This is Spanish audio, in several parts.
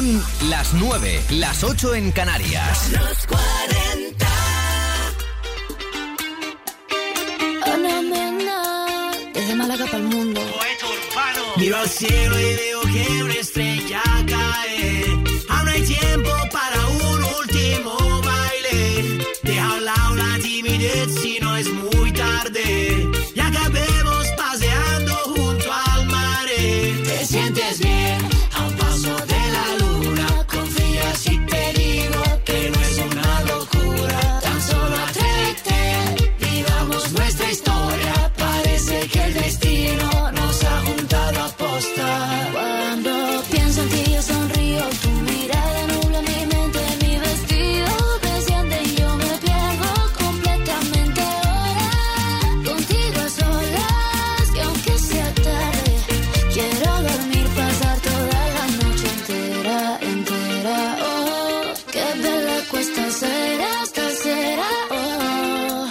Son las 9, las 8 en Canarias. Los 40. Oh, no, no, desde Málaga para el mundo. Poeta urbano. Miro al cielo y veo que una estrella cae. Aún hay tiempo para un último baile. Deja a un lado la timidez si no es muy tarde. Y acabemos paseando junto al mar. Te sientes bien a un paso de la luna. Confía si te digo que no es una locura. Tan solo atrévete, vivamos nuestra historia. Parece que el destino nos ha juntado a posta. Cuando pienso en ti yo sonrío, tu mirada nubla mi mente, mi vestido desciende y yo me pierdo completamente ahora. Contigo a solas, que aunque sea tarde, quiero dormir, pasar toda la noche entera, entera. Oh, qué bella cuesta ser esta será. Oh.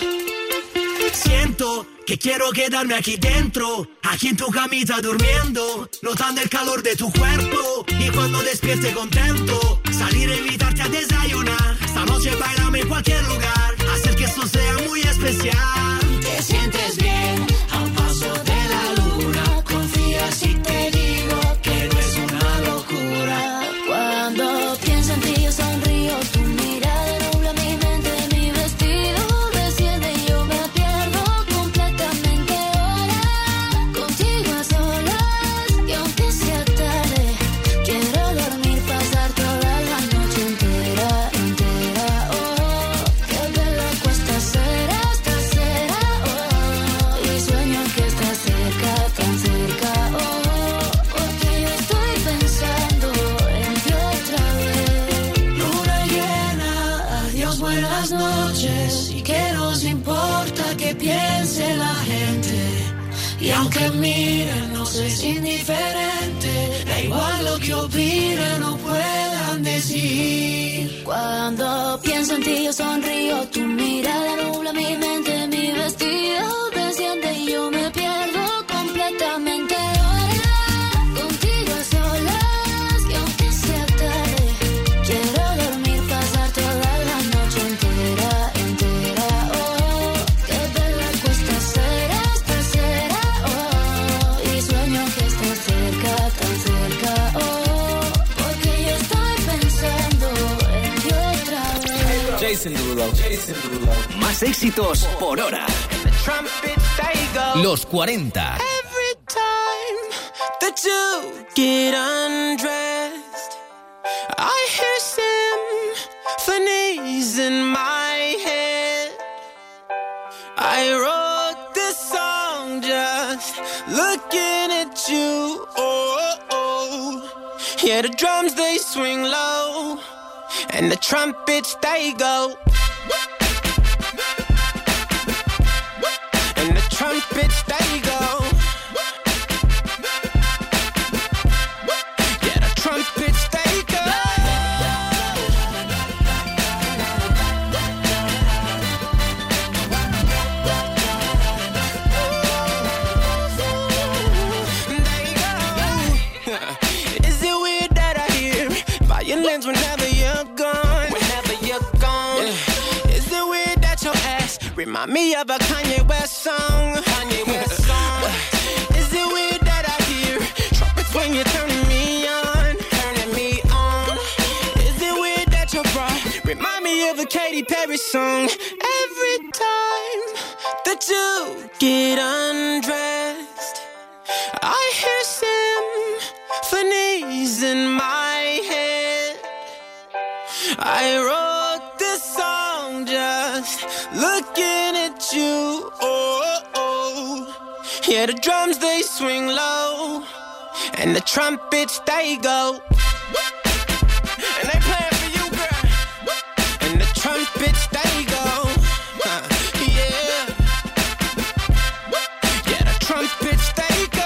Siento que quiero quedarme aquí dentro, aquí en tu camita durmiendo, notando el calor de tu cuerpo. Y cuando despierte contento, salir a invitarte a desayunar. Esta noche bailame en cualquier lugar, hacer que esto sea muy especial. Te sientes bien a un paso de la luna. Confía si te digo que no es una locura. Cuando pienso en ti yo sonrío, tu mirada nubla mi mente, mi vestido desciende y yo me pierdo completamente ahora. Contigo a solas, que aunque sea tarde, quiero dormir, pasar toda la noche entera, entera. Oh, qué bella cuesta ser esta será. Oh, y sueño que estás cerca, tan cerca. Oh, porque yo estoy pensando en ti otra vez. Luna llena, adiós, buenas noches. Y que nos importa que piense la gente. Y aunque miren, no es indiferente. Da igual lo que opinen o puedan decir. Cuando pienso en ti yo sonrío, tu mirada nubla mi mente, mi vestido desciende y yo me pierdo completamente ahora. Contigo a solas, que aunque sea tarde, quiero dormir, pasar toda la noche entera, entera. Oh, qué bella cuesta ser esta será. Oh, y sueño que estás cerca, tan cerca. Oh, porque yo estoy pensando en ti otra vez. Jason Derulo. Más éxitos por hora. Los 40. Every time that you get undressed, I hear symphonies in my head. I wrote this song just looking at you. Oh, oh. Yeah, the drums they swing low, and the trumpets they go. And the trumpets they go. Yeah, the trumpets they go. They go. Is it weird that I hear violins whenever you're gone? Whenever you're gone. Yeah. Is it weird that your ass remind me of a Kanye West song? Kanye West song. Is it weird that I hear trumpets when you're turning me on? Turning me on. Is it weird that your bra remind me of a Katy Perry song? Every time that you get undressed, I hear symphonies in my head. I wrote this song just looking at you. Oh, oh. Yeah, the drums they swing low, and the trumpets they go. And they playing for you, girl. And the trumpets they go. Yeah. Yeah, the trumpets they go.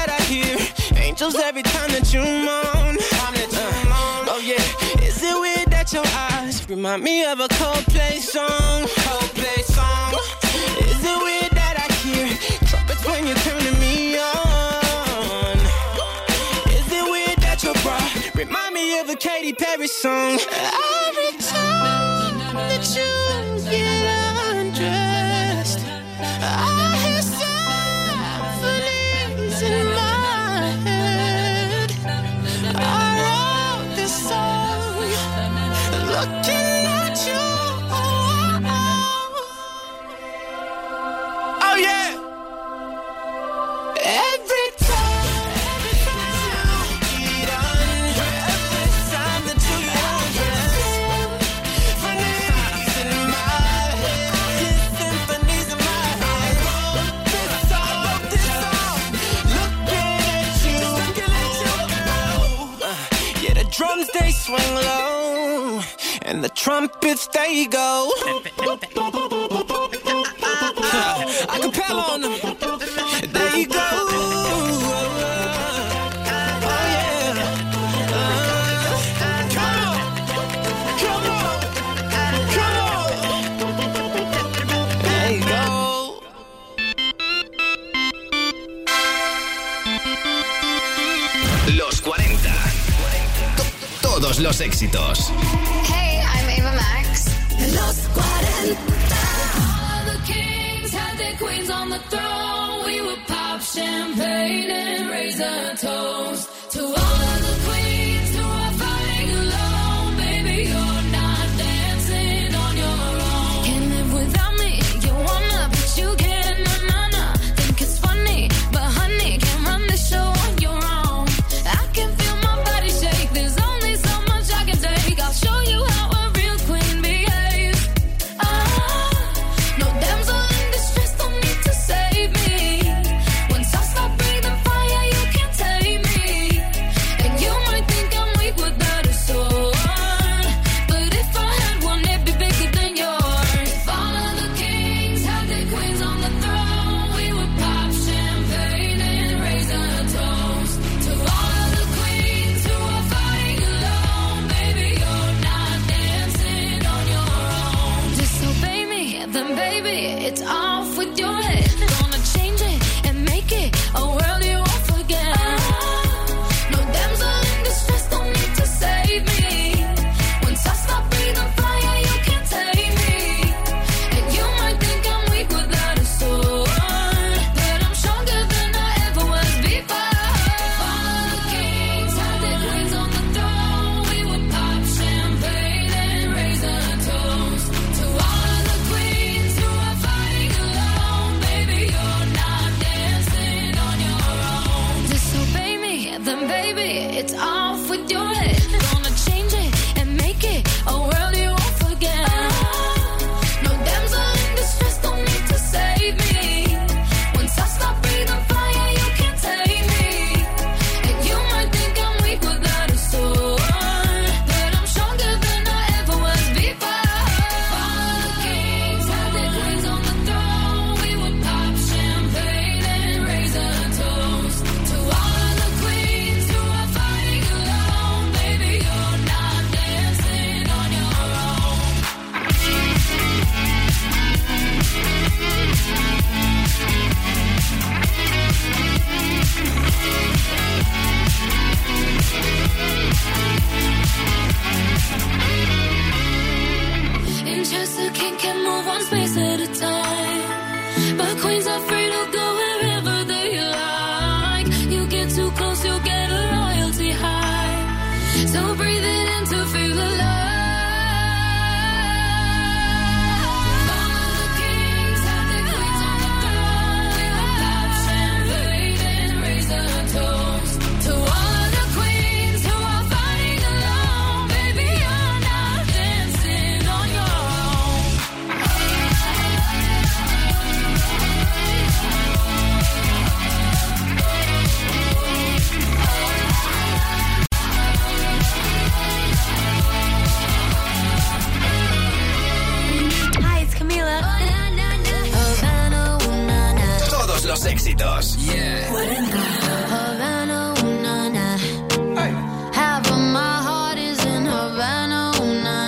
Every time that you moan, oh yeah, is it weird that at your eyes. Remind me of a Coldplay song. Coldplay song. Is it weird that I hear trumpets when you're turning me on? Is it weird that your bra remind me of a Katy Perry song? Every time that you get undressed, I hear symphonies in my head. I wrote this song looking at you. Oh yeah. Every time you get undressed, every time that you get undressed, symphonies in my head, yeah, symphonies in my head. I wrote this song, looking at you, girl. Yeah, the drums they swing low, and the trumpets they go. Acapella on them. There you go. Oh yeah. Come on. Come on. Come on. There you go. Los 40. Todos los éxitos. Hey, I'm Ava Max. Los 40. All the kings had their queens on the throne. We would pop champagne and raise a toast to all of the queens who are fighting alone. Baby, you're not dancing on your own. Can't live without me. You wanna, but you can't. Na. Think it's funny, but honey, can't run the show on your own. I can feel my body shake. There's only so much I can take. I'll show you how a real queen behaves. No damsel in distress, don't need to save me. Once I stop breathing fire, you can't tame me. And you might think I'm weak without a sword, but if I had one, it'd be bigger than yours. If all of the kings had their queens on the throne, we would pop champagne and raise a toast to all of the queens who are fighting alone. Baby, you're not dancing on your own. Disobey me, then baby, it's off with your head. Gonna change it and make it a world you won't forget. No damsel in distress, don't need to save me. Once I stop breathing fire, you can't tame me. And you might think I'm weak without a sword, but I'm stronger than I ever was before. If all of the kings had their queens on the throne, we would pop champagne and raise a toast to all of the queens who are fighting alone. Baby, you're not dancing on your own. Disobey me, then baby, it's off with your head. Gonna change it and make it a world you won't forget. No damsel in distress, don't need to save me. Once I stop breathing fire, you can't tame me. And you might think I'm weak without a sword, but I'm stronger than I ever was before. If all of the kings had their queens on the throne, we would pop champagne and raise a toast to all of the queens who are fighting alone. Baby, you're not dancing on your own. In Chester, king can move one space at a time, but queens are free to go wherever they like. You get too close, you'll get a royalty high. So breathe it in to feel alive. All of the kings have their queens on the throne. We would pop champagne and raise a toast to all of the queens who are fighting alone. Baby, you're not dancing on your own. Hi, it's Camila. Havana, ooh, na, na. Todos los éxitos. Havana, ooh, na, na. Half of my heart is in Havana, ooh, na,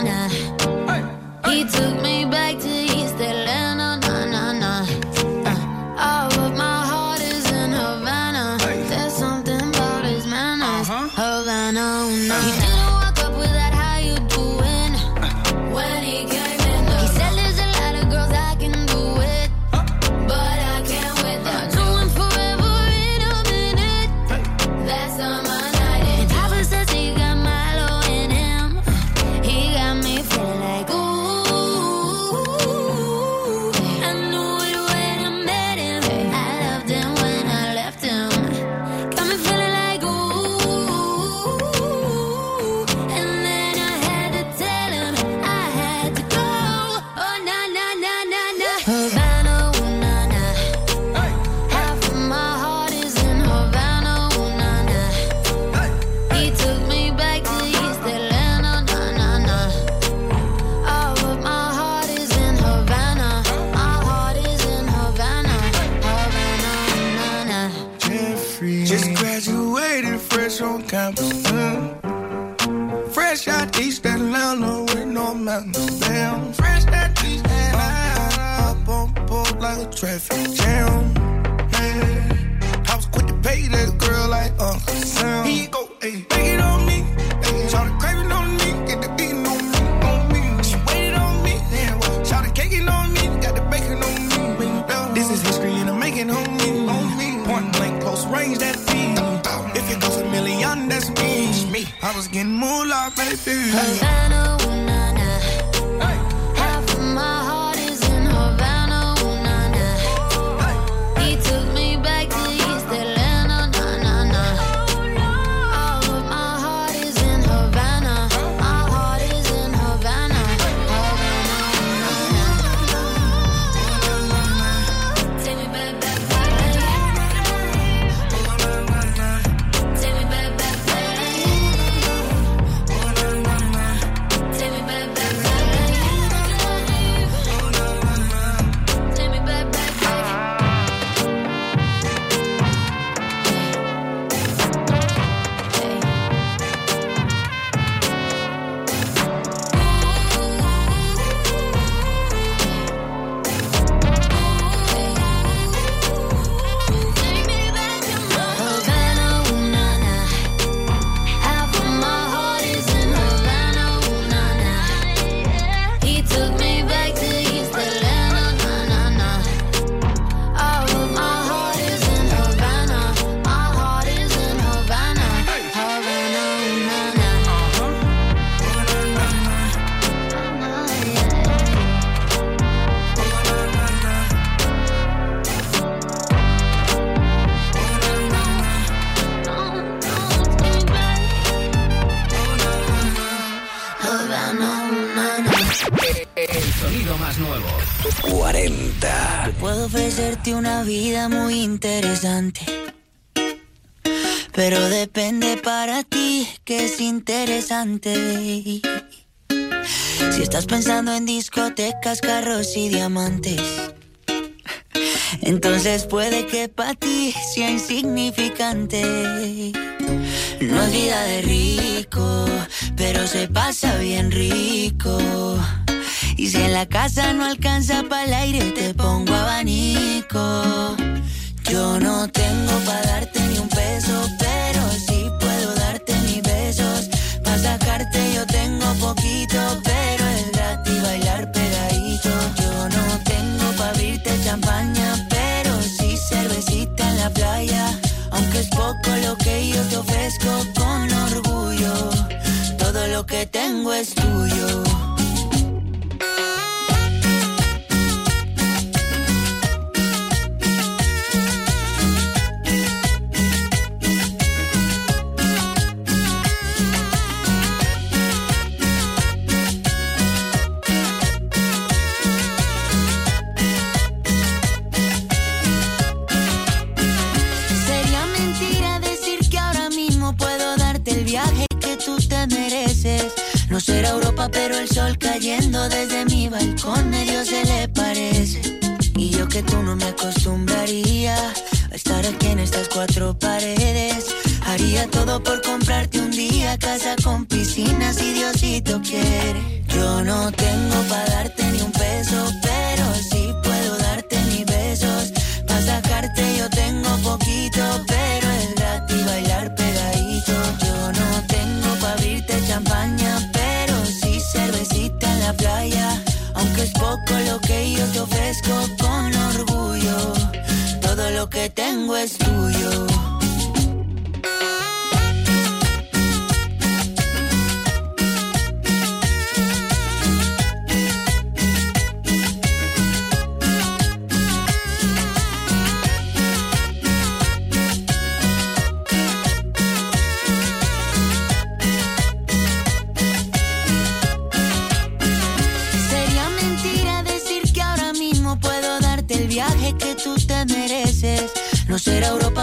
Havana, he didn't walk up with that how you doing when he came in. He said there's a lot of girls I can do it, but I can't with them. Do him forever in a minute. That's on my night. And Papa says he got Milo in him. He got me feeling like ooh. I knew it when I met him. I loved him when I left him. Got me feeling like ooh. And then I had to tell him I had to go. Oh na na na na na. Havana, ooh na na. Half of my heart is in Havana, ooh na na. He took me back to East Atlanta, na na na. All of my heart is in Havana. My heart is in Havana, Havana, ooh na na. Jeffrey. Just graduated fresh on campus. Fresh out East Atlanta with no mountains down. Fresh out East Atlanta. Up on board like a traffic jam. Man, I was quick to pay that girl like Uncle Sam. Here you go, ayy, make it on me. Shout the craving on me, get the beating on me, on me. She waited on me, yeah. Shout the caking on me, got the bacon on me. This is history and I'm making on me, on me. Point blank, close range, that feed. If it goes a million, that's me. I was getting moolah, baby. Havana, ooh na na. Half of my heart is in Havana, ooh na na. He took me back to East Atlanta, na na na. All of my heart is in Havana. My heart is in Havana, Havana, ooh na na. Take me back, back, back. Take me back, back, back. Take me back, back, back. Take me back, back, back. Havana, ooh na na. Half of my heart is in Havana, ooh na na. He took me back to East Atlanta, na na na. All of my heart is in Havana. My heart is in Havana, Havana, ooh na na. El sonido más nuevo. 40. Puedo ofrecerte una vida muy interesante, pero depende para ti que es interesante. Si estás pensando en discotecas, carros y diamantes, entonces puede que para ti sea insignificante. No es vida de rico, pero se pasa bien rico. Y si en la casa no alcanza para el aire, te pongo abanico. Yo no tengo para darte ni un peso, pero sí puedo darte mis besos. Pa' sacarte yo tengo poquito, pero es gratis bailar pegadito. Yo no tengo pa' abrirte champaña, pero sí cervecita en la playa. Aunque es poco lo que yo te ofrezco con orgullo, todo lo que tengo es tuyo. Sería mentira decir que ahora mismo puedo darte el viaje que tú te mereces. No será Europa, pero el sol cayendo desde mi balcón medio se le parece. Y yo que tú no me acostumbraría a estar aquí en estas cuatro paredes. Haría todo por comprarte un día casa con piscina si Diosito quiere. Yo no tengo pa' darte ni un peso, pero sí puedo darte mis besos. Pa' sacarte yo tengo poquito, pero es gratis bailar pegadito. Yo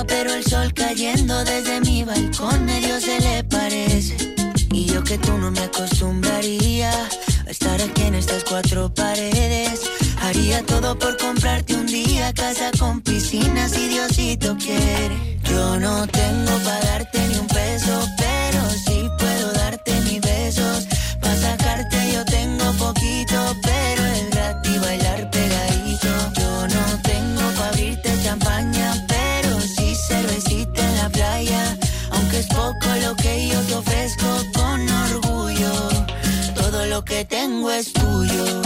pero el sol cayendo desde mi balcón medio se le parece. Y yo que tú no me acostumbraría a estar aquí en estas cuatro paredes. Haría todo por comprarte un día casa con piscina si Diosito quiere. Yo no tengo para darte ni un peso, pero sí puedo darte mis besos. Pa' sacarte yo tengo poquito, pero es gratis bailar pegadito. Yo no tengo pa' abrirte champaña, pero sí cervecita en la playa. Aunque es poco lo que yo te ofrezco con orgullo, todo lo que tengo es tuyo.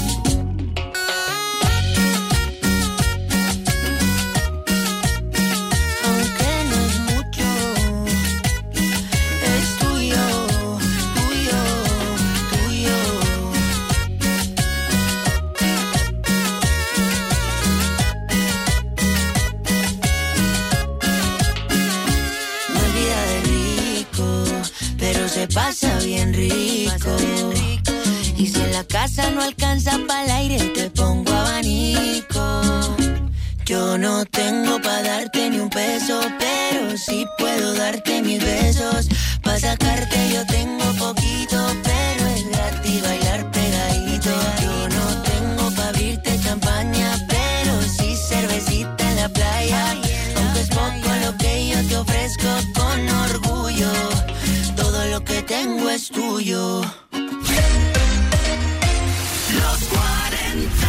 Pasa bien rico. Y si en la casa no alcanza pa'l aire, te pongo abanico. Yo no tengo pa' darte ni un peso, pero sí puedo darte mis besos. Pa' sacarte yo tengo poquito, pero es gratis bailar pegadito. Yo no tengo pa' abrirte champaña, pero sí cervecita en la playa. Aunque es poco lo que yo te ofrezco con orgullo, todo lo que tengo es tuyo. Los 40.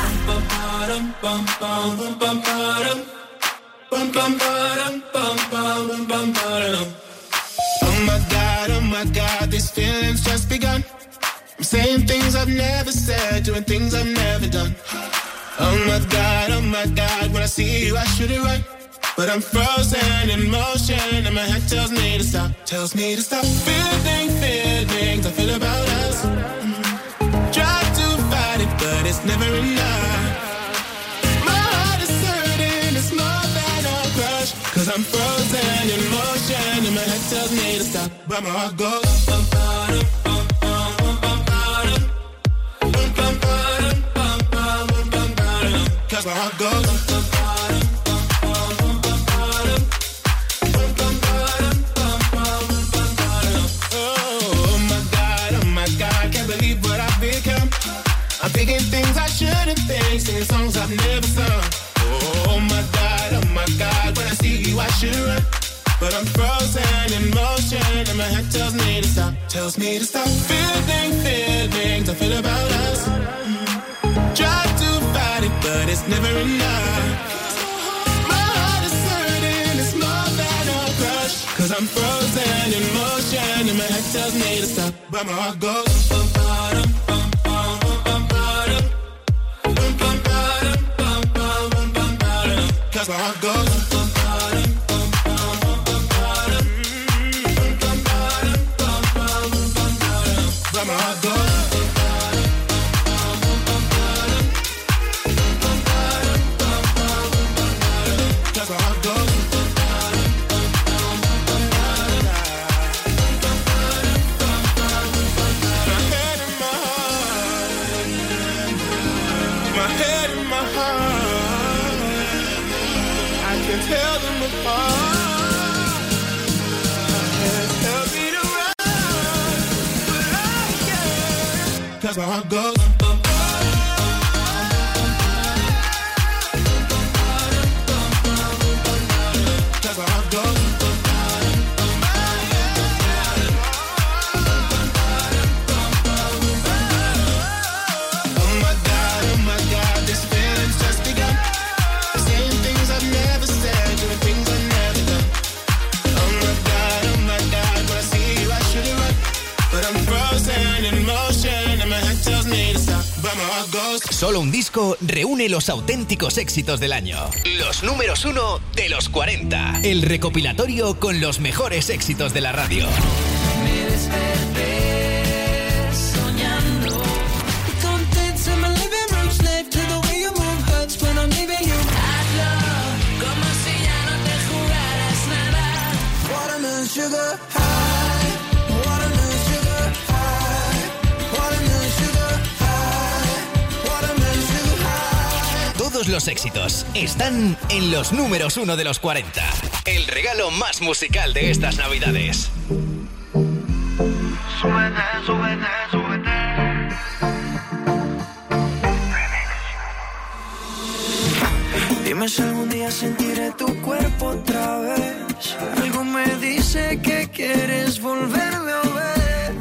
Oh my God, these feelings just begun. I'm saying things I've never said, doing things I've never done. Oh my God, when I see you I should it right. But I'm frozen in motion and my head tells me to stop. Tells me to stop feeling feelings I feel about us. Try to fight it but it's never enough. My heart is hurting, it's more than a crush. Cause I'm frozen in motion and my head tells me to stop. But my heart goes cause my heart goes. I'm thinking things I shouldn't think, singing songs I've never sung. Oh my God, when I see you I should run. But I'm frozen in motion and my head tells me to stop. Tells me to stop feeling feelings I feel about us. Try to fight it but it's never enough. My heart is hurting, it's more than a crush. Cause I'm frozen in motion and my head tells me to stop. But my heart goes cause my heart goes. But my heart goes. Cause my heart goes. My head and my heart. My head and my heart. I can tell them apart. Tell me to run, but I can't. Cause my heart goes. Cause my heart goes. Oh my God, this feeling's just begun. Saying things I've never said, doing things I've never done. Oh my God, when I see you I should it right. But I'm frozen in motion and my head tells me to stop. But my heart goes. Solo un disco reúne los auténticos éxitos del año. Los números 1 de los 40. El recopilatorio con los mejores éxitos de la radio. Me desperté soñando. Contents in my living room, slave to the way you move hurts when I'm leaving you. Hazlo como si ya no te jugaras nada. Watermelon sugar high, watermelon sugar high, watermelon sugar high, watermelon sugar high. Todos los éxitos están en los números 1 de los 40. El regalo más musical de estas Navidades. Súbete, súbete, súbete. Dime si algún día sentiré tu cuerpo otra vez. Algo me dice que quieres volverme a ver.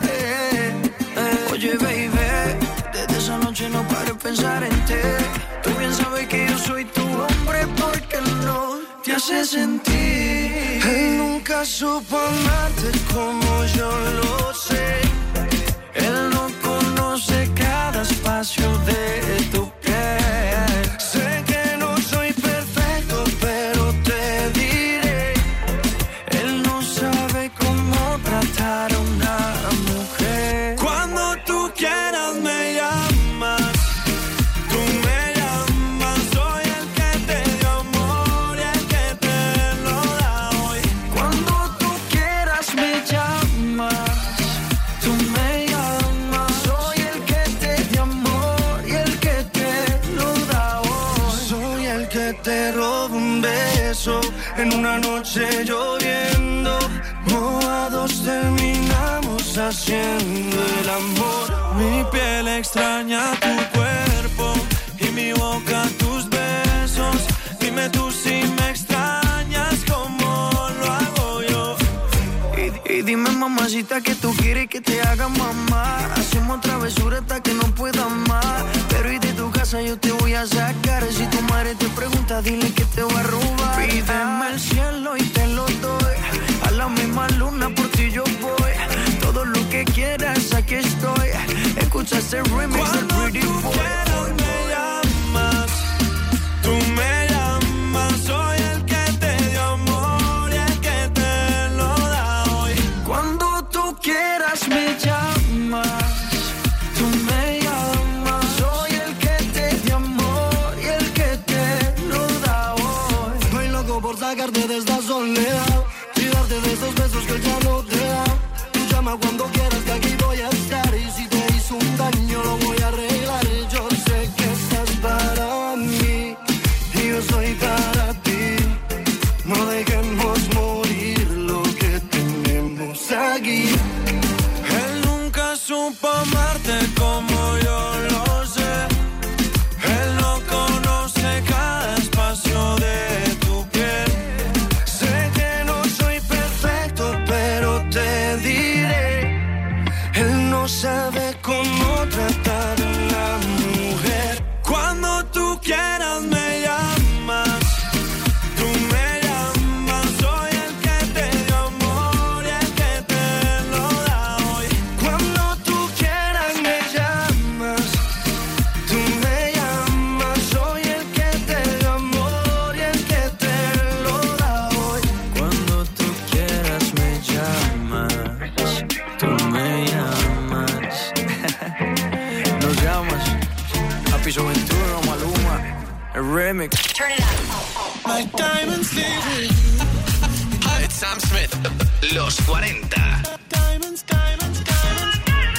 Oye, baby, desde esa noche no paro de pensar en ti. Tú bien sabes que yo soy tu hombre porque no te hace sentir. Él nunca supo amarte como yo lo sé. Él no conoce cada espacio de tu piel. Sé que no soy perfecto, pero te diré. Él no sabe cómo tratar a una mujer. Cuando tú quieras me llamas. Tú me llamas. Soy el que te dio amor y el que te lo da hoy. Cuando tú quieras me llamas. Tú me llamas. Soy el que te dio amor y el que te lo da hoy. Soy el que te roba un beso en una noche lloviendo. Mojados terminamos haciendo el amor. Mi piel extraña tu cuerpo y mi boca tus besos. Dime tú si me extrañas como lo hago yo. Y dime, mamacita, que tú quieres que te haga mamá. Hacemos travesura hasta que no pueda más. Pero y de tu casa yo te voy a sacar. Si tu madre te pregunta, dile que te voy a robar. Pídeme el cielo y te lo doy. A la misma luna por ti yo voy. Todo lo que quieras, aquí estoy. Escucha este remix del Pretty Boy. Cuando tú quieras me llamas. Tú me llamas. Soy el que te dio amor y el que te lo da hoy. Cuando tú quieras me llamas. Tú me llamas. Soy el que te dio amor y el que te lo da hoy. Estoy loco por sacarte de esta soledad y darte de esos besos que ya no te da. Tú llama cuando quieras que aquí voy a estar. Y si te hizo un daño lo voy a arreglar. Yo sé que estás para mí y yo soy para ti. No dejemos morir lo que tenemos aquí. Él nunca supo amarte como yo lo sé. Él no conoce cada espacio de tu piel. Sé que no soy perfecto, pero te diré. Él no sabe cómo tratar a una mujer. Cuando tú quieras me llamas. Tú me llamas. Soy el que te dio amor y el que te lo da hoy. Cuando tú quieras me llamas. Tú me llamas. Soy el que te dio amor y el que te lo da hoy. Cuando tú quieras me llamas. Tú me llamas. Nos llamas. A Piso 21, Maluma. El remix. Turn it up. My diamonds leave with It's Sam Smith. Los 40. diamonds, diamonds, diamonds.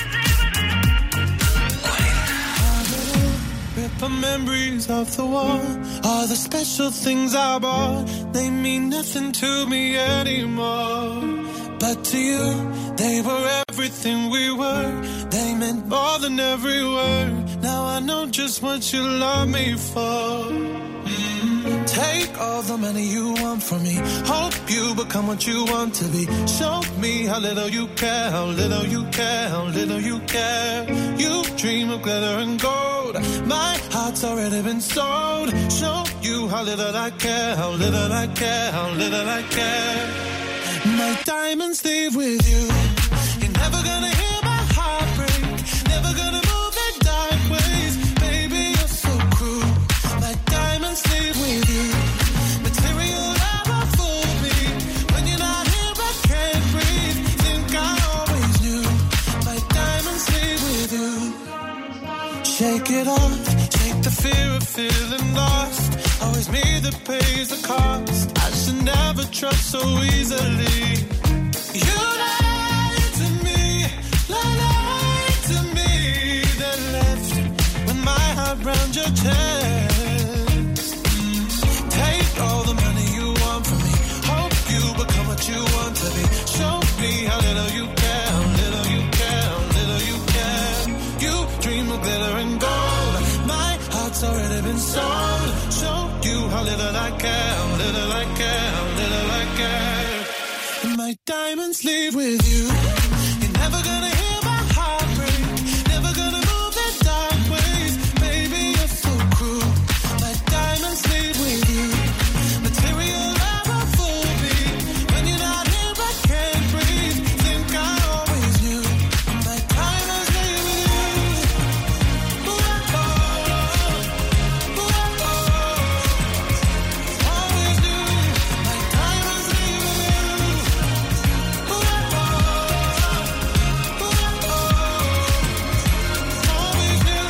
Ripper memories of the war. All the special things I bought, they mean nothing to me anymore. But to you, they were everything we were. They meant more than every word. Now I know just what you love me for. Take all the money you want from me. Hope you become what you want to be. Show me how little you care, how little you care, how little you care. You dream of glitter and gold. My heart's already been sold. Show you how little I care, how little I care, how little I care. My diamonds leave with you. You're never gonna hear my heart break. Never gonna move in dark ways. Baby, you're so cruel. My diamonds leave with you. Material never fooled me. When you're not here, I can't breathe. Think I always knew. My diamonds leave with you. Shake it off. Shake the fear of feeling lost. Always me that pays the cost. I should never trust so easily. You lied to me, lied to me. Then left with my heart round your chest. diamonds leave with you. You're never gonna hear my heart break. Never gonna move the dark ways. Baby, you're so cruel. My diamonds leave with you. Material love will fool me. When you're not here, I can't breathe. Think I always knew. My diamonds leave with you. Ooh, oh, oh. Ooh, oh, oh. Always knew. My diamonds leave with you. Ooh, oh, oh. Ooh, oh, oh. Always knew.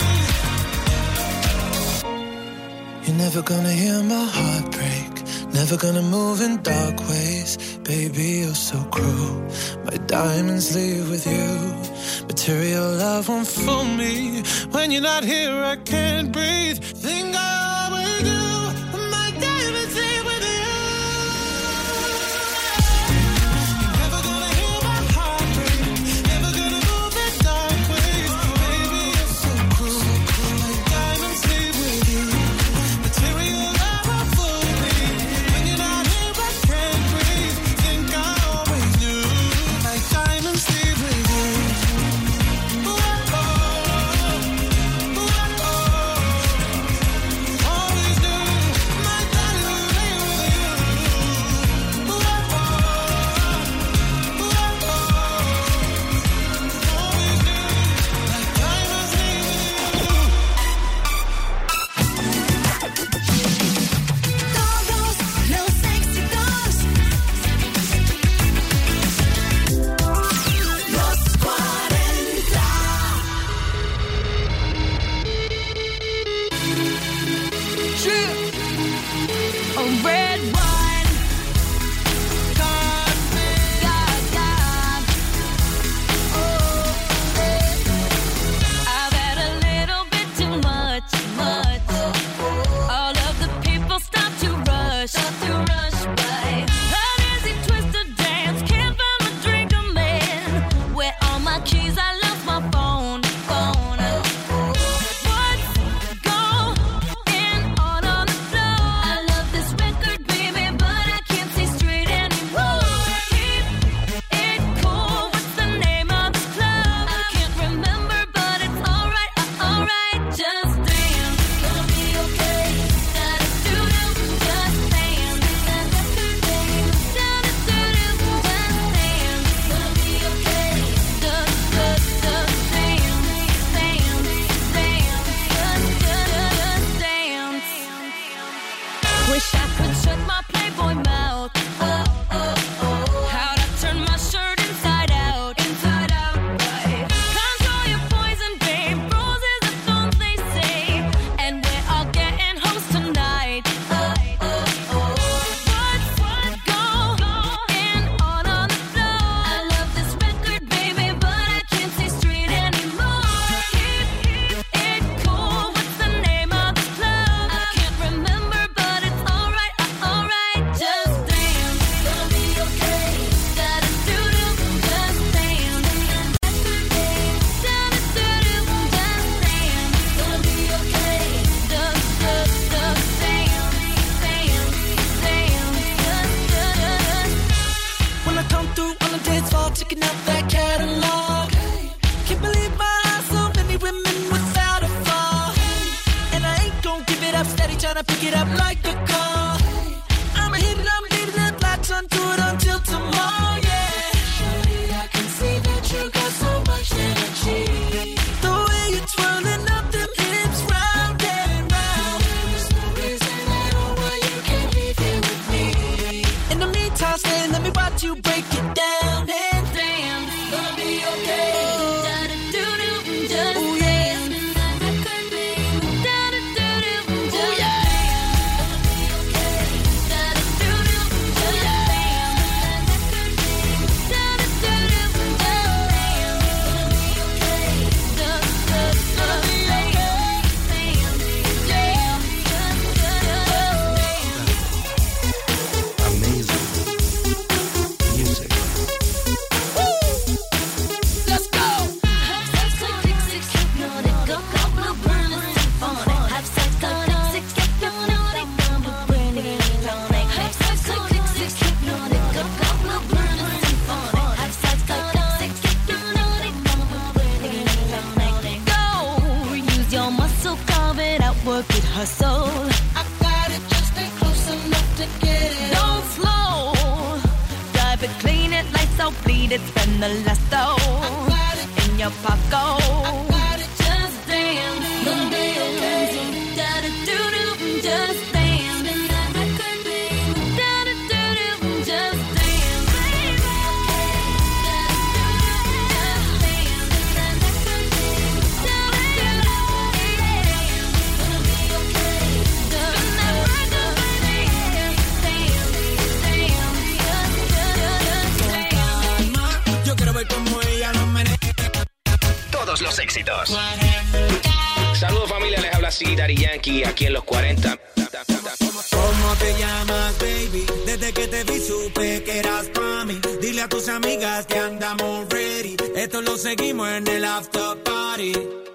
You're never gonna hear my heart break. Never gonna move in dark ways. Baby, you're so cruel. My diamonds leave with you. Material love won't fool me. When you're not here, I can't breathe. Think I always do. My diamonds leave with you. You're never gonna hear my heart break. Never gonna move in dark ways. Baby, you're so cruel. My diamonds leave with you. Material love won't fool me. When you're not here, I can't breathe. Think I always knew. My diamonds leave with you. Ooh, oh, oh. Ooh, oh, oh. Always knew. My diamonds leave with you. Ooh, oh, oh. Ooh, oh, oh. Always knew. My diamonds leave with you. Todos los éxitos. Los 40. A red wine. God. Oh, I've had a little bit too much. All of the people stop to rush by. An easy twisted dance, can't find my drink, I'm in. Where all my keys? I lost my phone. What's going on the floor? I love this record, baby, but I can't see straight anymore. Keep it cool. What's the name of this club? I can't remember, but it's alright. Just dance, gonna be okay. Da-da-doo-doo, just dance. Da-da-doo-doo, da-da-doo-doo, just dance. Gonna be okay. Just dance. Wish I could shut my Playboy mouth. How'd I turn my shirt inside out? Right. Control your poison, babe. Roses are thorns, they say. And we're all getting hoes tonight. What's going on the floor? I love this record, baby, but I can't see straight anymore. Keep it cool. What's the name of this club? I can't remember, but it's alright. Just dance, gonna be okay. Da-da-doo-doo, just dance. Da-da-doo-doo, just dance. Gonna be okay. Just dance. When I come through on the dance floor, checking out that catalog. Can't believe my eyes, so many women without a flaw. And I ain't gon' give it up, steady tryna pick it up like a car. I'ma hit it, I'm leaving it, latch onto it until tomorrow, yeah. Shorty, I can see that you got so much energy. The way you're twirling up them hips round and round. There's no reason at all why you can't be here with me. In the meantime, stay, let me watch you break it down and dance. Gonna be okay. Da-da-doo-doo, just Ooh, yeah. dance. Da-da-doo-doo, just dance. hustle. I got it, just stay close enough to get it. Don't slow, drive it, clean it, lights out, bleed it, spend the last though. I got it in your pocket. I got it, just dance, dance, da da do do, just dance. Todos los éxitos. Saludos familia, les habla así Daddy Yankee aquí en los 40. ¿Cómo te llamas, baby? Desde que te vi supe que eras pa' mí. Dile a tus amigas que andamos ready. Esto lo seguimos en el after party.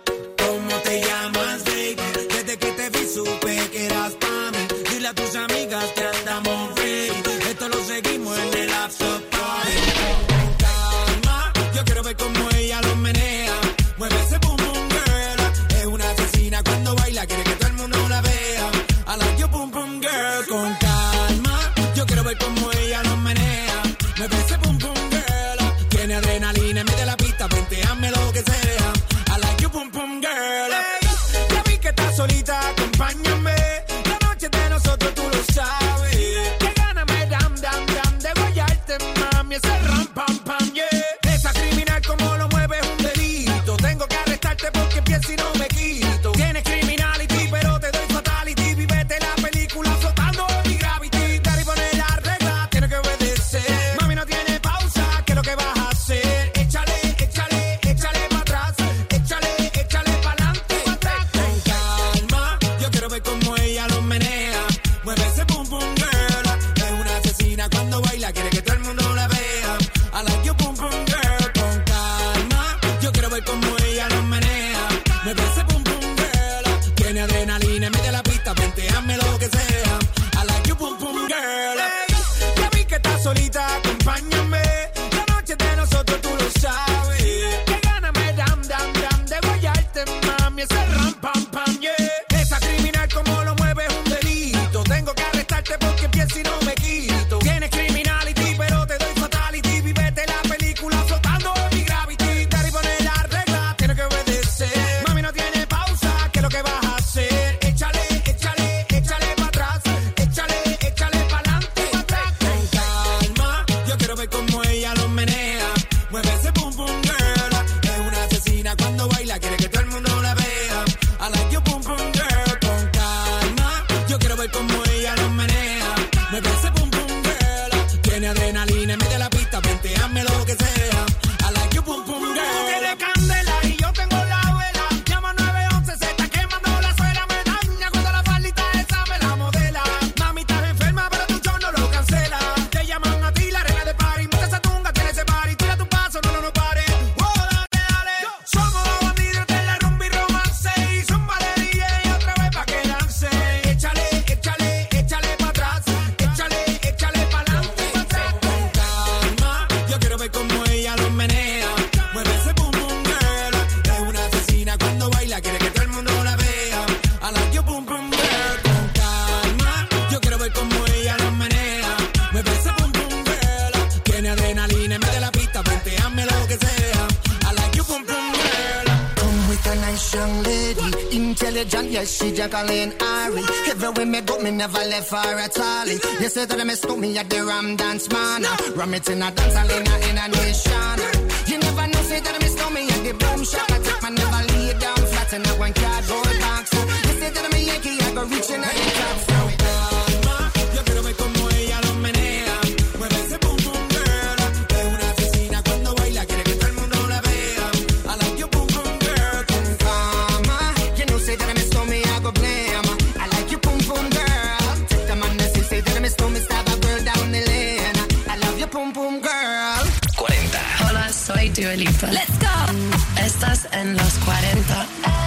¿Cómo te llamas, baby? Desde que te vi supe que eras pa' mí. Dile a tus amigas que andamos ready. Esto lo seguimos en el after party. Con calma, yo quiero ver cómo ella lo menea. Mueve ese boom boom girl. Es una asesina cuando baila, quiere que todo el mundo la vea. I like your boom boom girl. Con calma, yo quiero ver cómo ella lo menea. Mueve ese boom boom girl. Tiene adrenalina, mete la pista, venteame lo que sea. I like your boom boom girl. Hey, ya vi que estás solita, acompáñame. La noche de nosotros tú lo sabes. Que gana me dam dam dam de guayarte, mami. Ese ram pam pam yeah. Esa criminal como lo mueve es un delito. Tengo que arrestarte porque pienso y no me quito. Tienes criminality pero te doy fatality. Vivete la película flotando en mi gravity. Dar y poner la regla, tiene que obedecer. Mami no tiene pausa, ¿qué es lo que vas a hacer? Échale, échale, échale para atrás. Échale, échale para adelante. Con calma, yo quiero ver cómo ella lo menea. Mueve ese boom boom girl. Es una asesina cuando baila, quiere que todo el mundo la vea. I like your boom boom girl. Con calma, yo quiero ver cómo ella lo menea. Mueve ese boom boom girl. Tiene adrenalina, mete la pista, venteame lo que sea. I like your boom boom girl. Hey, ya vi que estás solita, acompáñame. La noche de nosotros tú lo sabes. Que gana me dam dam dam de guayarte, mami. Ese ram pam pam yeah. Esa criminal como lo mueve es un delito. Tengo que arrestarte porque pienso y no me quito. Tienes criminality pero te doy fatality. Vivete la película flotando en mi gravity. Dar y poner la regla, tiene que obedecer. Mami no tiene pausa, ¿qué es lo que vas a hacer? Échale, échale, échale para atrás. Échale, échale para adelante. Con calma, yo quiero ver cómo ella lo menea. Mueve ese boom boom girl. Es una asesina cuando baila, quiere que todo el mundo la vea. I like your boom boom girl. Con calma, yo quiero ver cómo ella lo menea. Mueve ese boom boom girl. Tiene adrenalina, mete la pista, venteame lo que sea. I like your boom boom girl. Tú tienes candela y yo tengo la vela. Llama 911, se está quemando la suela. Me daña cuando la faldita esa me la modela. Mami, estás enferma, pero tu show no lo cancela. Te llaman a ti, la reina de party. Monta esa tunga, tiene ese party. Tira tu paso, no pare. Oh, dale, dale. Somos los bandidos de la rumba y romance. Y zumba de DJ otra vez pa' que dance. Échale, échale, échale pa' atrás. Échale, échale pa' adelante. Con calma, yo quiero ver cómo ella lo menea. Mueve ese boom boom girl. Es una asesina cuando baila, quiere que todo el mundo la vea. I like your boom boom girl. Con calma, yo quiero ver cómo ella lo menea. Mueve ese boom boom girl. Tiene adrenalina, mete la pista, venteame lo que sea. I like your boom boom girl. Come with a nice young lady, intelligent, yes, she Jacqueline Ari. Everywhere me go, me never left her at all. You say that I mistook me at the Ram Dance Man. Ram it in a dance hall in a nation. You never know, say that I mistook me at the Boom Shop. I take my never lay down flat in a one cardboard box. You say that I'm a Yankee, I go reaching out the top. Con calma, yo quiero ver cómo ella lo menea. Mueve ese boom boom girl. Es una asesina cuando baila, quiere que todo el mundo la vea. I like your boom boom girl. Con Mama, you know, say that I mistook me, I go blame. I like your boom boom girl. Take the man that say that I mistook me, stab a girl down the lane. I love your boom boom girl. 40. Hola, soy Dua Lipa. Let's go. Estás en los 40.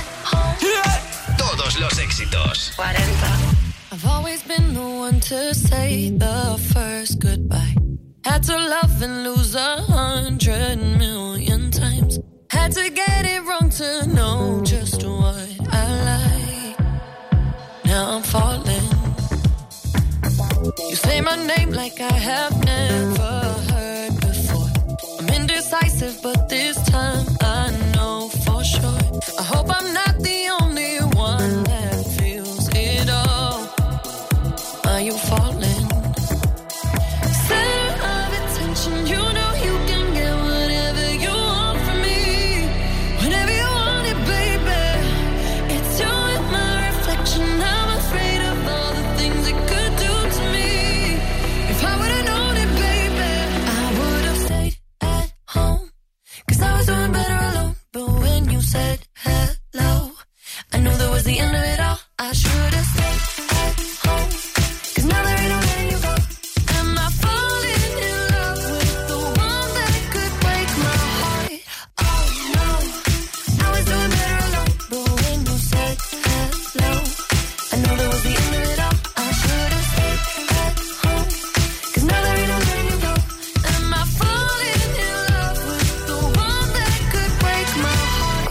Todos los éxitos. 40. I've always been the one to say the first goodbye. Had to love and lose 100 million times. Had to get it wrong to know just what I like. Now my name like I have never heard before. I'm indecisive, but this time I know for sure. I hope I'm not the only one that feels it all. Are you falling? Center of attention, you know you can get whatever you want from me. Whenever you want it, baby. It's you and my reflection. I'm afraid of all the things it could do to me. If I would've known it, baby, I would've stayed at home. 'Cause I was doing better alone. But when you said hello, I knew that was the end of it all. I should've stayed at home. 'Cause now there ain't no letting you go. Am I falling in love with the one that could break my heart? Oh no, I was doing better alone. But when you said hello, I knew that was the end of it all. I should've stayed at home. 'Cause now there ain't no letting you go. Am I falling in love with the one that could break my heart?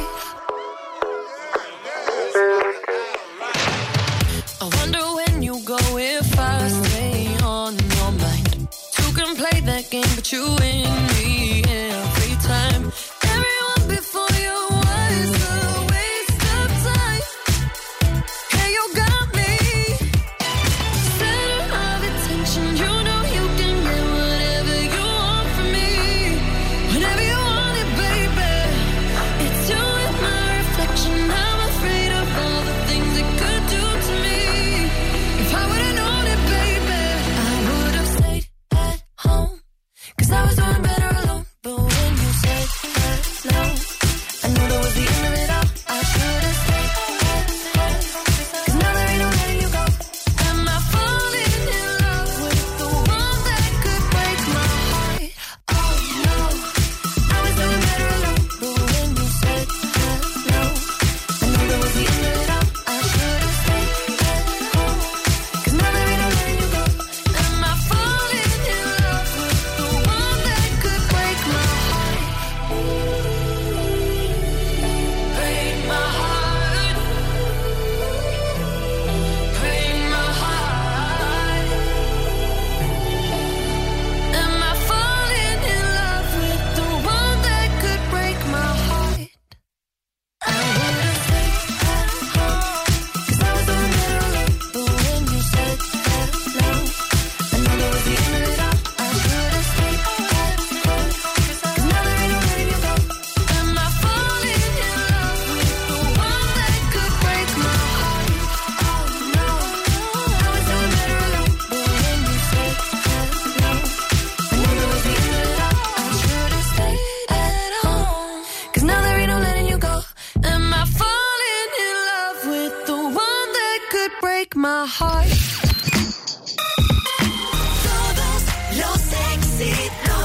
I wonder when you go if I stay on your mind. Two can play that game, but you win me every time. Everyone before you was a waste of time. Hey, you got me. Center of attention, you know you can get whatever you want from me. Whenever you want it, baby. It's you and my reflection. I'm afraid of all the things it could do to me. If I would've known it, baby, I would've stayed at home. 'Cause I was doing better alone. But when you said hello, I knew that was the end of it all. I should've stayed at home. 'Cause now there ain't no letting you go. Am I falling in love with the one that could break my heart? Oh no, I was doing better alone. But when you said hello, I knew that was the end of it all. I should've stayed at home. 'Cause now there ain't no letting you go. Am I falling in love with the one that could break my heart? Break my heart. Break my heart. Am I falling in love with the one that could break my heart? I would've stayed at home. 'Cause I was doing better alone. But when you said hello, I knew that was the end of it all. I should've stayed at home. 'Cause now there ain't no letting you go. Am I falling in love with the one that could break my heart? Oh no, I was doing better alone. But when you said hello, I knew that was the end of it all. I should've stayed at home. 'Cause now there ain't no letting you go. Am I falling in love with the one that could break my heart? Todos los éxitos.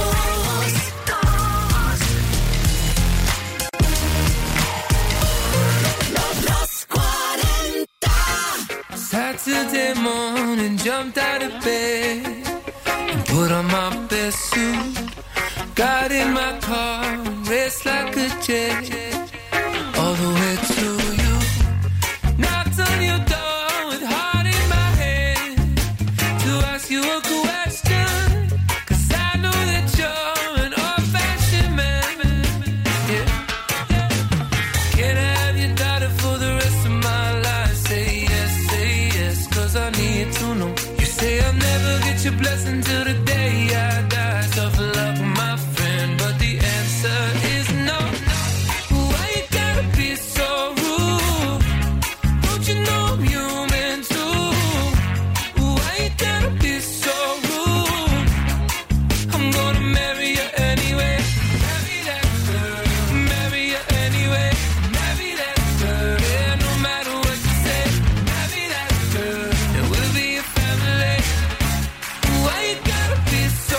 Los 40. Saturday morning, jumped out of bed and put on my best suit. Got in my car and raced like a jet all the way to you. Knocked on your door with heart in my head to ask you a question. 'Cause I know that you're an old-fashioned man. Yeah. Can I have your daughter for the rest of my life? Say yes, 'cause I need to know. You say I'll never get your blessing till the day I die. Tough luck, my friend, but the answer is no. Why you gotta be so rude? Don't you know I'm human too? Why you gotta be so rude? I'm gonna marry you anyway. Marry that girl. Marry you anyway. Marry that girl. Yeah, no matter what you say. Marry that girl. And we'll be a family. Why you gotta be so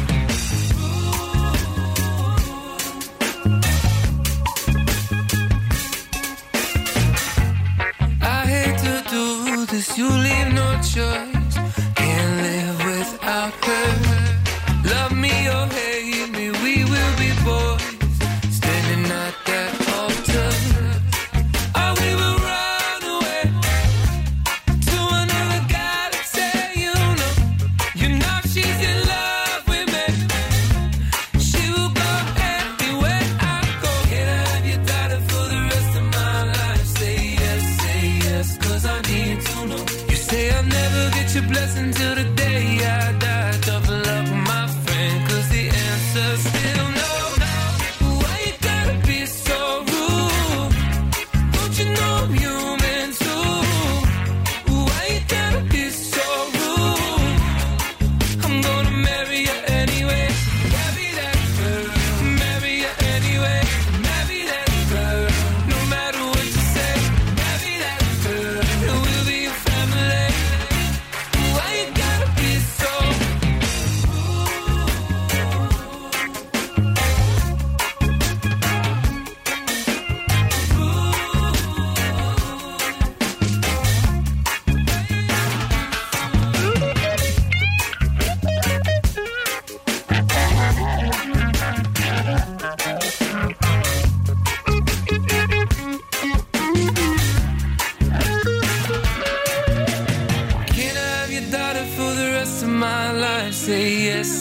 rude? I hate to do this, you leave no choice. Can't live without her. Love me or hate me, we will be boys. Standing at that altar. Or we will run away to another galaxy, you know.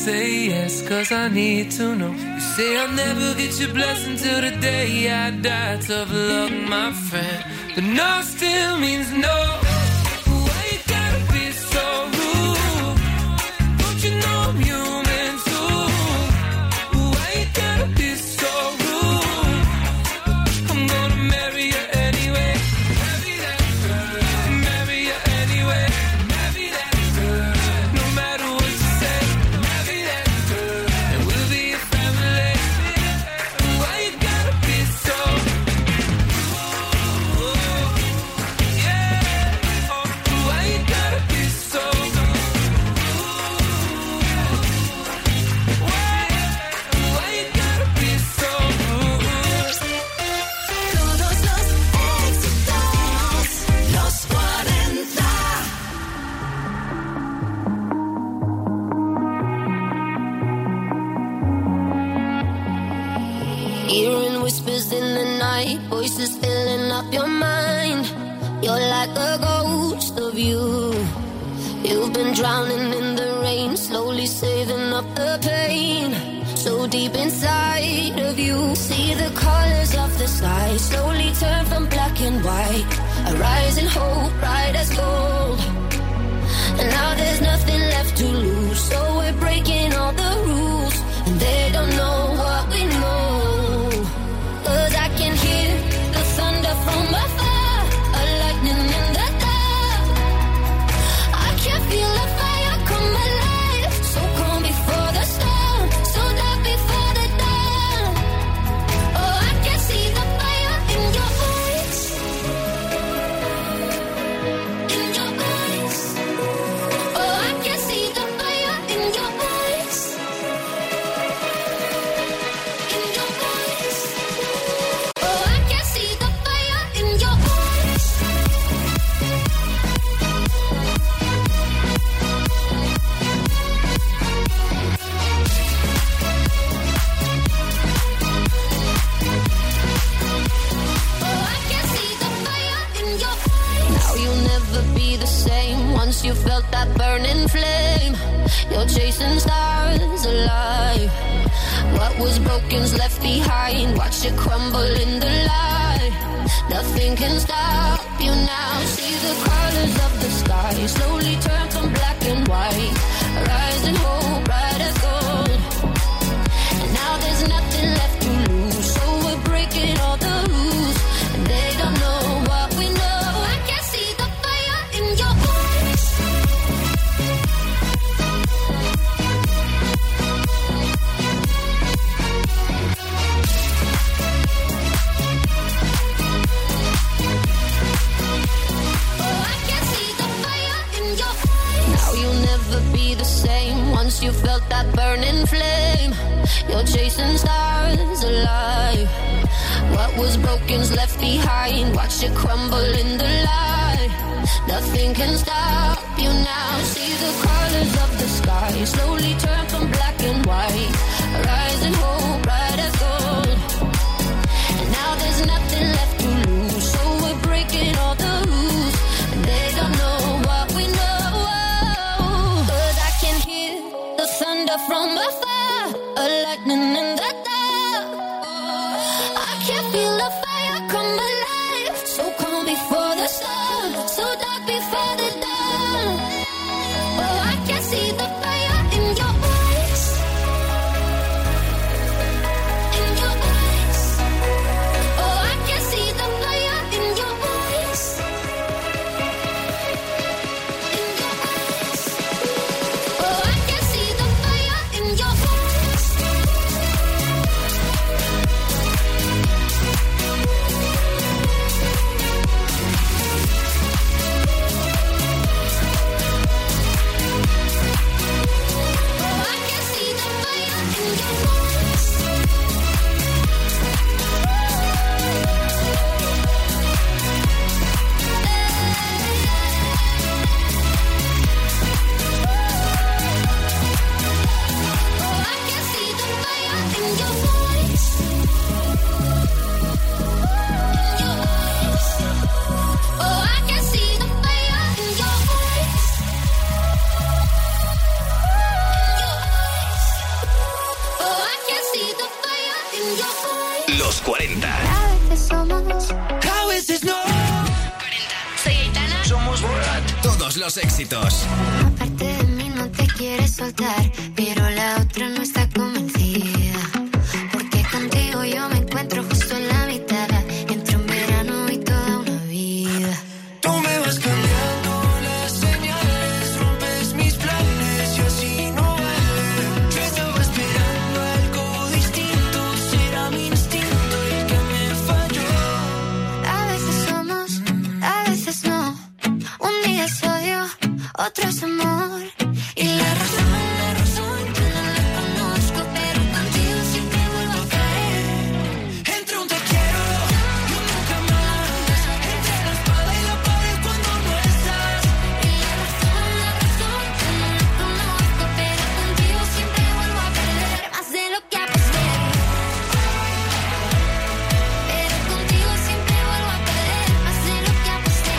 say yes, cause I need to know. You say I'll never get your blessing till the day I die. Tough luck, my friend, but no still means no. Why you gotta be so rude? Don't you know I'm human too? Why you gotta be so rude? I'm gonna marry you anyway. Marry that girl. Marry you anyway. Marry that girl. No matter what you say. Marry that girl. And we'll be a family. Why you gotta be so rude? Yeah. Oh, why you gotta be so rude? Why you gotta be so rude? Todos los éxitos, los 40. Hearing whispers in the night, voices filling up your mind. You're like a ghost of you. You've been drowning in the rain, slowly saving up the pain. So deep inside of you, see the colors of the sky slowly turn from black and white. A rising hope, bright as gold. And now there's nothing left to lose, so we're breaking all the rules. And they don't know what we know. 'Cause I can hear the thunder from afar, a lightning in the dark. I can feel the fire come alive, so calm before the storm, so dark before the dawn. Oh, I can see the fire in your eyes, in your eyes. Oh, I can see the fire in your eyes, in your eyes. Oh, I can see the fire in your eyes. Oh, I can see the fire in your eyes. Now you'll never be the same once you felt that burning flame. You're chasing stars alive. What was broken's left behind. Watch it crumble in the light. Nothing can stop you now. See the colors of the sky slowly turn from black and white. Rising hope, bright as gold. And now there's nothing left to lose, so we're breaking all the rules. And they don't know what we know. I can see the fire in your eyes. Oh, I can see the fire in your eyes. Now you'll never be the same once you felt that burning flame. You're chasing stars alive. What was broken's left behind. Watch it crumble in the light. Nothing can stop you now. See the colors of the sky slowly turn from black and white. Rising hope, bright as gold. And now there's nothing left to lose, so we're breaking all the rules. And they don't know what we know. 'Cause I can hear the thunder from afar, a lightning in the dark. I can feel the fire come alive, so calm before the storm, so dark before the dawn. Oh, I can see the fire in your eyes, in your eyes. Oh, I can see the fire in your eyes, in your eyes. Oh, I can see the fire in your eyes. 40. A veces somos, A veces no. Soy Aitana. Somos Borat. Todos los éxitos. aparte de mí no te quieres soltar, pero la otra no está convencida. Porque contigo yo me encuentro justo en la mitad, entre un verano y toda una vida. Tú me vas cambiando las señales, rompes mis planes y así no vale. Yo estaba esperando algo distinto, será mi instinto el que me falló. A veces somos, a veces no. Un día es odio, otro es amor. Y la razón yo no la conozco, pero contigo siempre vuelvo a caer. Entre un te quiero y un nunca más, entre la espada y la pared cuando no estás. Y la razón yo no la conozco, pero contigo siempre vuelvo a perder. Más de lo que aposté. Pero contigo siempre vuelvo a perder. Más de lo que aposté.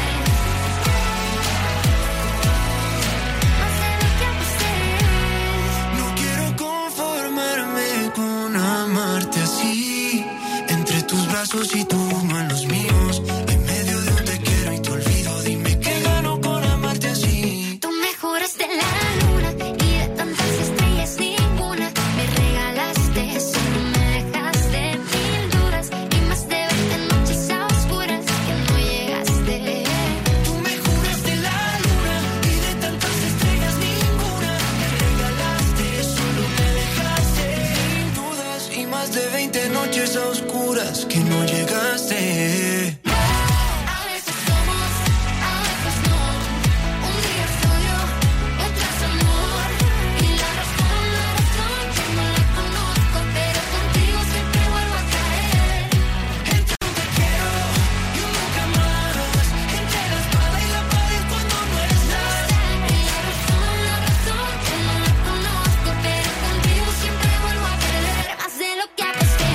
Más de lo que aposté. No quiero conformarme con amarte así, entre tus brazos y tu mano en los míos, en medio de un te quiero y te olvido. Dime qué gano con amarte así. Tú me juraste la luna y de tantas estrellas ninguna. Me regalaste, solo me dejaste mil dudas y más de 20 noches a oscuras que no llegaste. Tú me juraste la luna y de tantas estrellas ninguna. Me regalaste, solo me dejaste sin dudas y más de 20 noches a oscuras que no llegaste. A veces somos, a veces no. Un día soy yo, otro es amor. Y la razón yo no la conozco, pero contigo siempre vuelvo a caer. Entre un te quiero y un nunca más, entre la espada y la pared cuando no estás. Y la razón yo no la conozco, pero contigo siempre vuelvo a perder. Más de lo que aposté.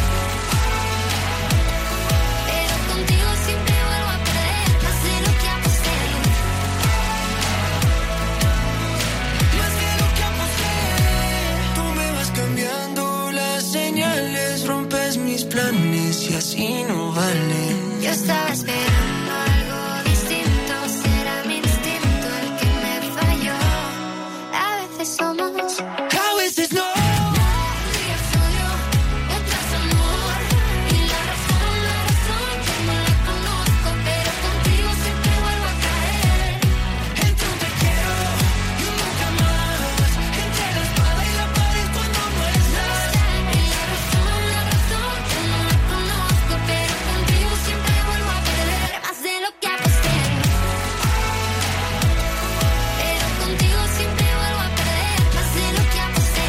Pero contigo siempre vuelvo a perder. Más de lo que aposté. Más de lo que aposté. Tú me vas cambiando las señales, rompes mis planes y así no vale. Yo estaba esperando algo distinto, será mi instinto el que me falló. A veces somos, A veces no. un día soy yo, otro es amor. Y la razón yo no la conozco, pero contigo siempre vuelvo a caer. Entre un te quiero y un nunca más, entre la espada y la pared cuando no estás. Y la razón yo no la conozco, pero contigo siempre vuelvo a perder. Más de lo que aposté. Pero contigo siempre vuelvo a perder. Más de lo que aposté.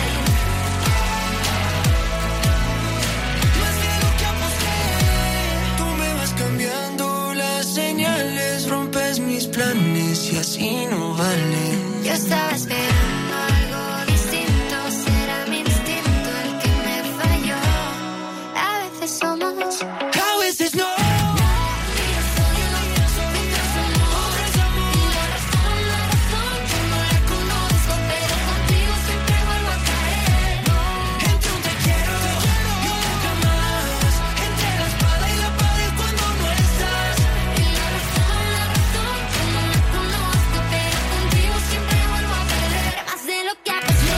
Más de lo que aposté. Tú me vas cambiando las señales, rompes mis planes y así no vale. Yo estaba esperando algo distinto, será mi instinto el que me falló. A veces somos, A veces no. un día soy yo, otro es amor. Y la razón yo no la conozco, pero contigo siempre vuelvo a caer. Entre un te quiero y un nunca más, entre la espada y la pared cuando no estás. Y la razón yo no la conozco, pero contigo siempre vuelvo a perder. Más de lo que aposté.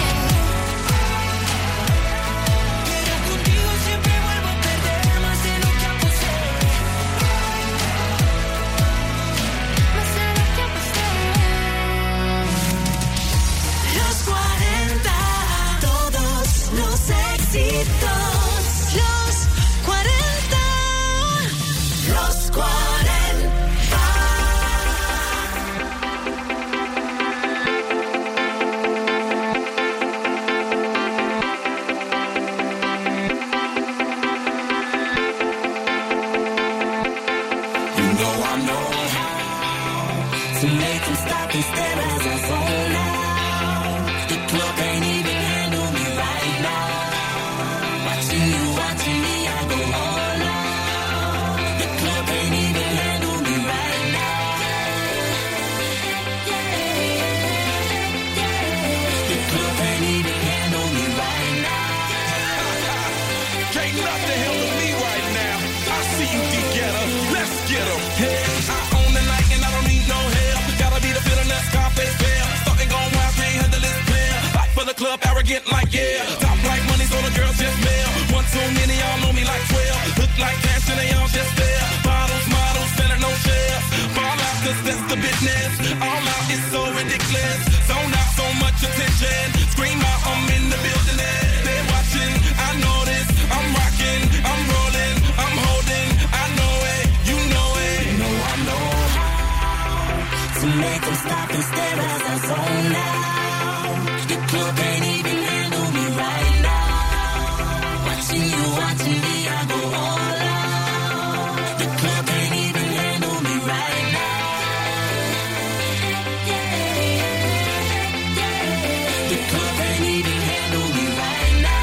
Pero contigo siempre vuelvo a perder, más de lo que aposté. Más de lo que aposté. Los 40, todos los éxitos. Los 40, los 40. You know I know how to make them stop and stare as I fall out. The club ain't even handle me right now. Watching me, I go all out. The club ain't even handle me right now. The club ain't even handle me right now. Can't nothing handle me right now. arrogant like yeah. Top like money, so the girls just mail. One too many, y'all know me like 12. Look like cash and they all just there. Bottles, models, selling no shares. Fall out, cause that's the business. All out is so ridiculous. Zone out, so much attention. Scream out, I'm in the building. They're watching, I know this. I'm rocking, I'm rolling, I'm holding. I know it, you know it. You know I know how to make them stop and stare as I zone out. The club can't even handle me right now. Watching you, watching me, I go all out. The club can't even handle me right now. The club can't even handle me right now.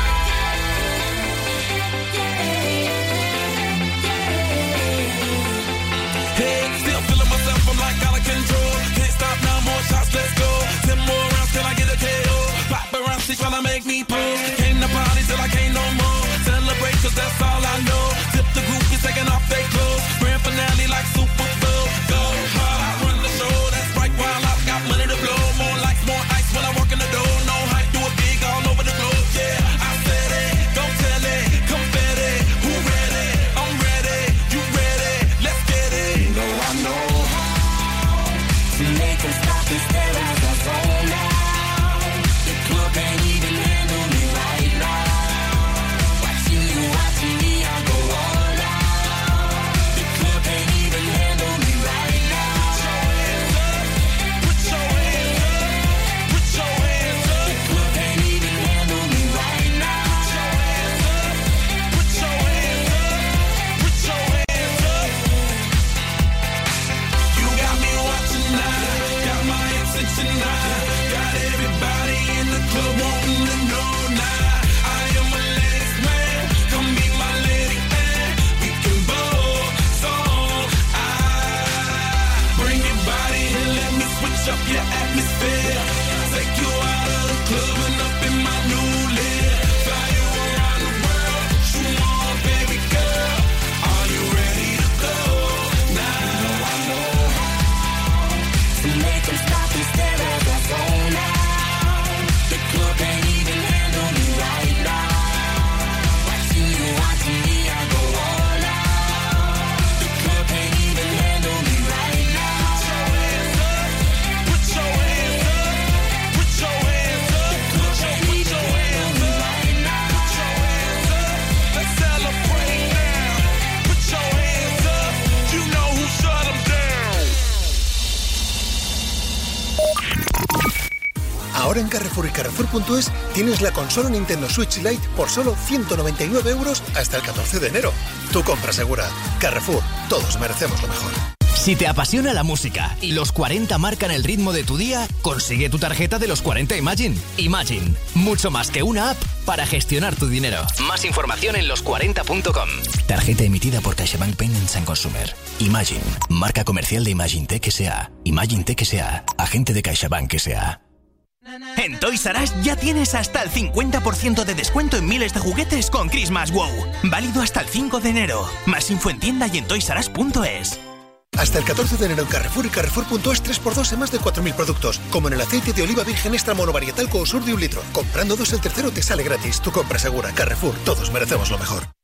Hey, still feeling myself, I'm like out of control. Can't stop now, more shots, let's go. 10 more rounds till I get a KO. Paparazzi tryna make me pose. Came to party till I can't no more. Celebrate cause that's all I know. Tip the group, is taking off their clothes. Grand finale like Super Bowl. Go hard, I run the show. That's right, while I've got money to blow. More lights, more ice when I walk in the door. No hype, do it big all over the globe. Yeah, I said it, don't tell it. Confetti, who ready? I'm ready, you ready? Let's get it. You know I know how to make them stop and stare as I zone out. The club can't even handle me right now. Watching you, watching me, I go all out. The club can't even handle me right now. Put your hands up, put your hands up. The club can't even handle me right now. Put your hands up, put your hands up. You got me watching now, got my attention now. Got everybody in the club wanting to know now. I am a ladies man, come be my lady man. We can both song. Bring your body and let me switch up your atmosphere. Take you out of the club and up in my new live. Fly you around the world, you on, baby girl. Are you ready to go now? I know how to make them stop and stare as I zone out. The club can't even handle me right now. Watching you, watching me, I go all out. The club can't even handle me right now. Put your hands up, put your hands up. The club can't even handle me right now. Let's celebrate now. Put your hands up. You know who shut them down. Ahora en Carrefour y Carrefour.es tienes la consola Nintendo Switch Lite por solo 199 € hasta el 14 de enero. Tu compra segura. Carrefour, todos merecemos lo mejor. Si te apasiona la música y los 40 marcan el ritmo de tu día, consigue tu tarjeta de los 40 Imagine. Imagine, mucho más que una app para gestionar tu dinero. Más información en los40.com. Tarjeta emitida por CaixaBank Payments and Consumer. Imagine, marca comercial de Imagine Tech S.A. Imagine Tech S.A., agente de CaixaBank S.A. En Toys R Us ya tienes hasta el 50% de descuento en miles de juguetes con Christmas Wow. Válido hasta el 5 de enero. Más info en tienda y en toysrus.es. Hasta el 14 de enero en Carrefour y Carrefour.es 3x2 en más de 4.000 productos, como en el aceite de oliva virgen extra monovarietal Coosur de 1 litro. Comprando 2 el tercero te sale gratis. Tu compra segura. Carrefour, todos merecemos lo mejor.